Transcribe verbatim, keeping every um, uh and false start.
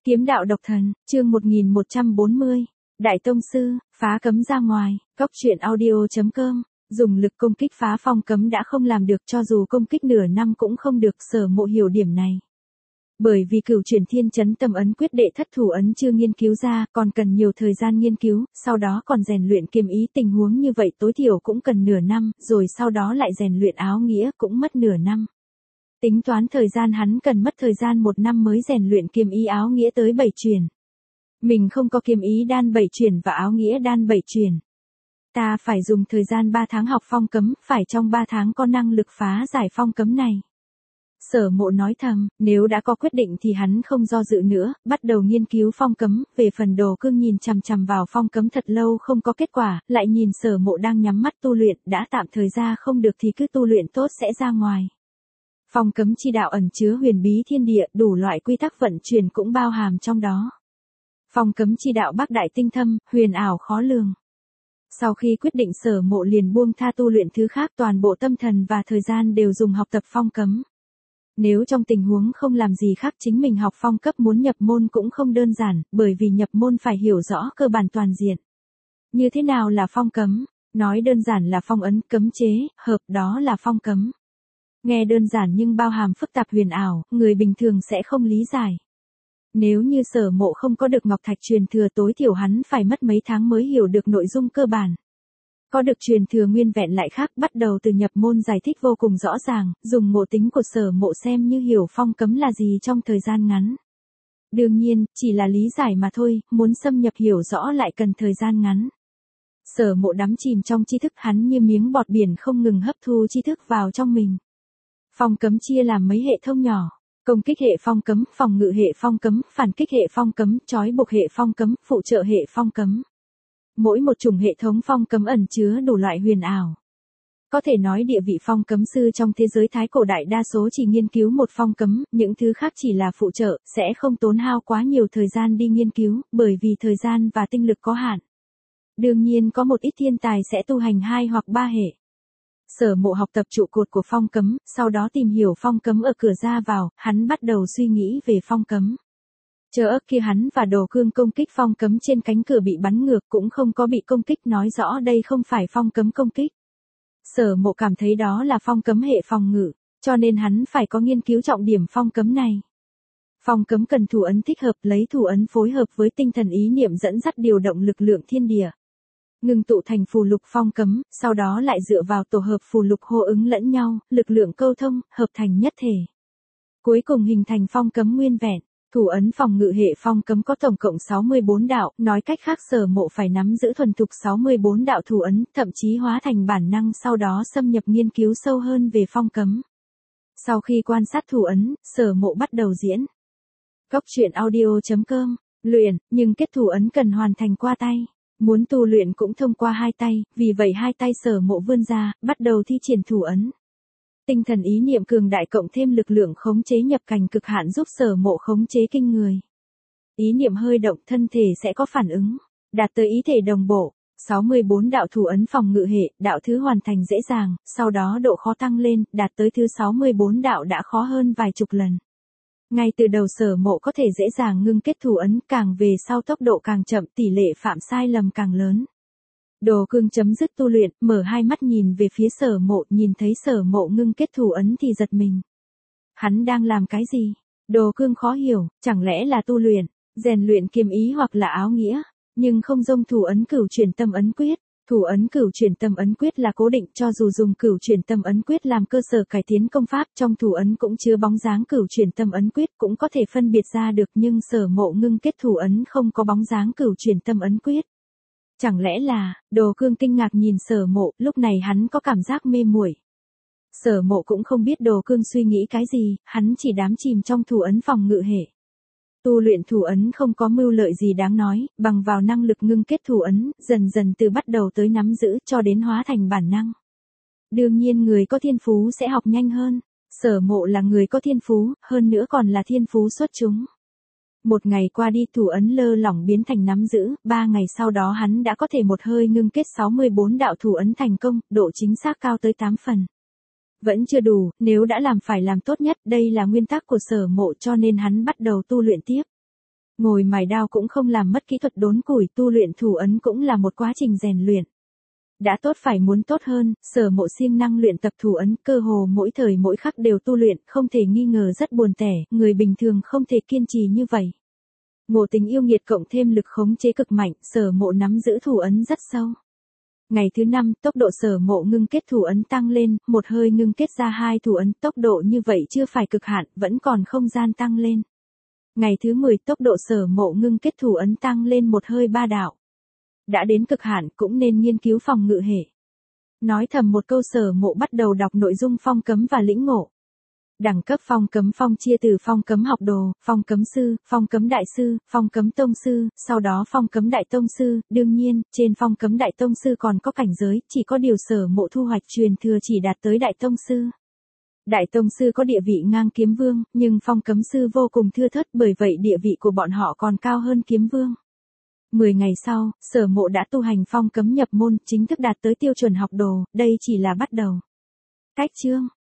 Kiếm đạo độc thần, chương một nghìn một trăm bốn mươi. Đại tông sư, phá cấm ra ngoài, Cóc truyện audio.com. Dùng lực công kích phá phong cấm đã không làm được, cho dù công kích nửa năm cũng không được. Sở Mộ hiểu điểm này. Bởi vì Cửu Chuyển Thiên Chấn Tâm Ấn Quyết đệ thất thủ ấn chưa nghiên cứu ra, còn cần nhiều thời gian nghiên cứu, sau đó còn rèn luyện kiếm ý. Tình huống như vậy tối thiểu cũng cần nửa năm, rồi sau đó lại rèn luyện áo nghĩa cũng mất nửa năm. Tính toán thời gian hắn cần mất thời gian một năm mới rèn luyện kiếm ý áo nghĩa tới bảy truyền. Mình không có kiếm ý đan bảy truyền và áo nghĩa đan bảy truyền. Ta phải dùng thời gian ba tháng học phong cấm, phải trong ba tháng có năng lực phá giải phong cấm này. Sở Mộ nói thầm, nếu đã có quyết định thì hắn không do dự nữa, bắt đầu nghiên cứu phong cấm. Về phần Đồ Cương nhìn chằm chằm vào phong cấm thật lâu không có kết quả, lại nhìn Sở Mộ đang nhắm mắt tu luyện, đã tạm thời ra không được thì cứ tu luyện tốt sẽ ra ngoài. Phong cấm chi đạo ẩn chứa huyền bí thiên địa, đủ loại quy tắc vận chuyển cũng bao hàm trong đó. Phong cấm chi đạo bác đại tinh thâm, huyền ảo khó lường. Sau khi quyết định, Sở Mộ liền buông tha tu luyện thứ khác, toàn bộ tâm thần và thời gian đều dùng học tập phong cấm. Nếu trong tình huống không làm gì khác, chính mình học phong cấp muốn nhập môn cũng không đơn giản, bởi vì nhập môn phải hiểu rõ cơ bản toàn diện. Như thế nào là phong cấm? Nói đơn giản là phong ấn, cấm chế, hợp, đó là phong cấm. Nghe đơn giản nhưng bao hàm phức tạp huyền ảo, người bình thường sẽ không lý giải. Nếu như Sở Mộ không có được Ngọc Thạch truyền thừa, tối thiểu hắn phải mất mấy tháng mới hiểu được nội dung cơ bản. Có được truyền thừa nguyên vẹn lại khác, bắt đầu từ nhập môn giải thích vô cùng rõ ràng, dùng ngộ tính của Sở Mộ xem như hiểu phong cấm là gì trong thời gian ngắn. Đương nhiên, chỉ là lý giải mà thôi, muốn xâm nhập hiểu rõ lại cần thời gian ngắn. Sở Mộ đắm chìm trong tri thức, hắn như miếng bọt biển không ngừng hấp thu tri thức vào trong mình. Phong cấm chia làm mấy hệ thống nhỏ. Công kích hệ phong cấm, phòng ngự hệ phong cấm, phản kích hệ phong cấm, trói buộc hệ phong cấm, phụ trợ hệ phong cấm. Mỗi một chủng hệ thống phong cấm ẩn chứa đủ loại huyền ảo. Có thể nói địa vị phong cấm sư trong thế giới Thái cổ đại đa số chỉ nghiên cứu một phong cấm, những thứ khác chỉ là phụ trợ, sẽ không tốn hao quá nhiều thời gian đi nghiên cứu, bởi vì thời gian và tinh lực có hạn. Đương nhiên có một ít thiên tài sẽ tu hành hai hoặc ba hệ. Sở Mộ học tập trụ cột của phong cấm, sau đó tìm hiểu phong cấm ở cửa ra vào, hắn bắt đầu suy nghĩ về phong cấm. Chờ ức kia hắn và Đồ Cương công kích phong cấm trên cánh cửa bị bắn ngược, cũng không có bị công kích, nói rõ đây không phải phong cấm công kích. Sở Mộ cảm thấy đó là phong cấm hệ phòng ngự, cho nên hắn phải có nghiên cứu trọng điểm phong cấm này. Phong cấm cần thủ ấn thích hợp, lấy thủ ấn phối hợp với tinh thần ý niệm dẫn dắt điều động lực lượng thiên địa. Ngừng tụ thành phù lục phong cấm, sau đó lại dựa vào tổ hợp phù lục hô ứng lẫn nhau, lực lượng câu thông, hợp thành nhất thể. Cuối cùng hình thành phong cấm nguyên vẹn. Thủ ấn phòng ngự hệ phong cấm có tổng cộng sáu mươi bốn đạo, nói cách khác Sở Mộ phải nắm giữ thuần thục sáu mươi bốn đạo thủ ấn, thậm chí hóa thành bản năng, sau đó xâm nhập nghiên cứu sâu hơn về phong cấm. Sau khi quan sát thủ ấn, Sở Mộ bắt đầu diễn. Cóc truyện audio.com, luyện, nhưng kết thủ ấn cần hoàn thành qua tay. Muốn tu luyện cũng thông qua hai tay, vì vậy hai tay Sở Mộ vươn ra, bắt đầu thi triển thủ ấn. Tinh thần ý niệm cường đại cộng thêm lực lượng khống chế nhập cảnh cực hạn giúp Sở Mộ khống chế kinh người. Ý niệm hơi động, thân thể sẽ có phản ứng, đạt tới ý thể đồng bộ. sáu mươi bốn đạo thủ ấn phòng ngự hệ, đạo thứ hoàn thành dễ dàng, sau đó độ khó tăng lên, đạt tới thứ sáu mươi bốn đạo đã khó hơn vài chục lần. Ngay từ đầu Sở Mộ có thể dễ dàng ngưng kết thủ ấn, càng về sau tốc độ càng chậm, tỷ lệ phạm sai lầm càng lớn. Đồ Cương chấm dứt tu luyện, mở hai mắt nhìn về phía Sở Mộ, nhìn thấy Sở Mộ ngưng kết thủ ấn thì giật mình. Hắn đang làm cái gì? Đồ Cương khó hiểu, chẳng lẽ là tu luyện, rèn luyện kiếm ý hoặc là áo nghĩa, nhưng không giống thủ ấn Cửu Chuyển Tâm Ấn Quyết. Thủ ấn Cửu Chuyển Tâm Ấn Quyết là cố định, cho dù dùng Cửu Chuyển Tâm Ấn Quyết làm cơ sở cải tiến công pháp, trong thủ ấn cũng chứa bóng dáng Cửu Chuyển Tâm Ấn Quyết, cũng có thể phân biệt ra được, nhưng Sở Mộ ngưng kết thủ ấn không có bóng dáng Cửu Chuyển Tâm Ấn Quyết. Chẳng lẽ là, Đồ Cương kinh ngạc nhìn Sở Mộ, lúc này hắn có cảm giác mê muội. Sở Mộ cũng không biết Đồ Cương suy nghĩ cái gì, hắn chỉ đắm chìm trong thủ ấn phòng ngự hệ. Tu luyện thủ ấn không có mưu lợi gì đáng nói, bằng vào năng lực ngưng kết thủ ấn, dần dần từ bắt đầu tới nắm giữ cho đến hóa thành bản năng. Đương nhiên người có thiên phú sẽ học nhanh hơn. Sở Mộ là người có thiên phú, hơn nữa còn là thiên phú xuất chúng. Một ngày qua đi, thủ ấn lơ lỏng biến thành nắm giữ, ba ngày sau đó hắn đã có thể một hơi ngưng kết sáu mươi bốn đạo thủ ấn thành công, độ chính xác cao tới tám phần. Vẫn chưa đủ, nếu đã làm phải làm tốt nhất, đây là nguyên tắc của Sở Mộ, cho nên hắn bắt đầu tu luyện tiếp. Ngồi mài đao cũng không làm mất kỹ thuật đốn củi, tu luyện thủ ấn cũng là một quá trình rèn luyện. Đã tốt phải muốn tốt hơn, Sở Mộ siêng năng luyện tập thủ ấn, cơ hồ mỗi thời mỗi khắc đều tu luyện, không thể nghi ngờ rất buồn tẻ, người bình thường không thể kiên trì như vậy. Ngộ tính yêu nghiệt cộng thêm lực khống chế cực mạnh, Sở Mộ nắm giữ thủ ấn rất sâu. Ngày thứ năm, tốc độ Sở Mộ ngưng kết thủ ấn tăng lên, một hơi ngưng kết ra hai thủ ấn, tốc độ như vậy chưa phải cực hạn, vẫn còn không gian tăng lên. Ngày thứ mười, tốc độ Sở Mộ ngưng kết thủ ấn tăng lên một hơi ba đạo. Đã đến cực hạn cũng nên nghiên cứu phòng ngự hệ. Nói thầm một câu, Sở Mộ bắt đầu đọc nội dung phong cấm và lĩnh ngộ. Đẳng cấp phong cấm phong chia từ phong cấm học đồ, phong cấm sư, phong cấm đại sư, phong cấm tông sư, sau đó phong cấm đại tông sư, đương nhiên, trên phong cấm đại tông sư còn có cảnh giới, chỉ có điều Sở Mộ thu hoạch truyền thừa chỉ đạt tới đại tông sư. Đại tông sư có địa vị ngang kiếm vương, nhưng phong cấm sư vô cùng thưa thớt, bởi vậy địa vị của bọn họ còn cao hơn kiếm vương. Mười ngày sau, Sở Mộ đã tu hành phong cấm nhập môn, chính thức đạt tới tiêu chuẩn học đồ, đây chỉ là bắt đầu. Cách chương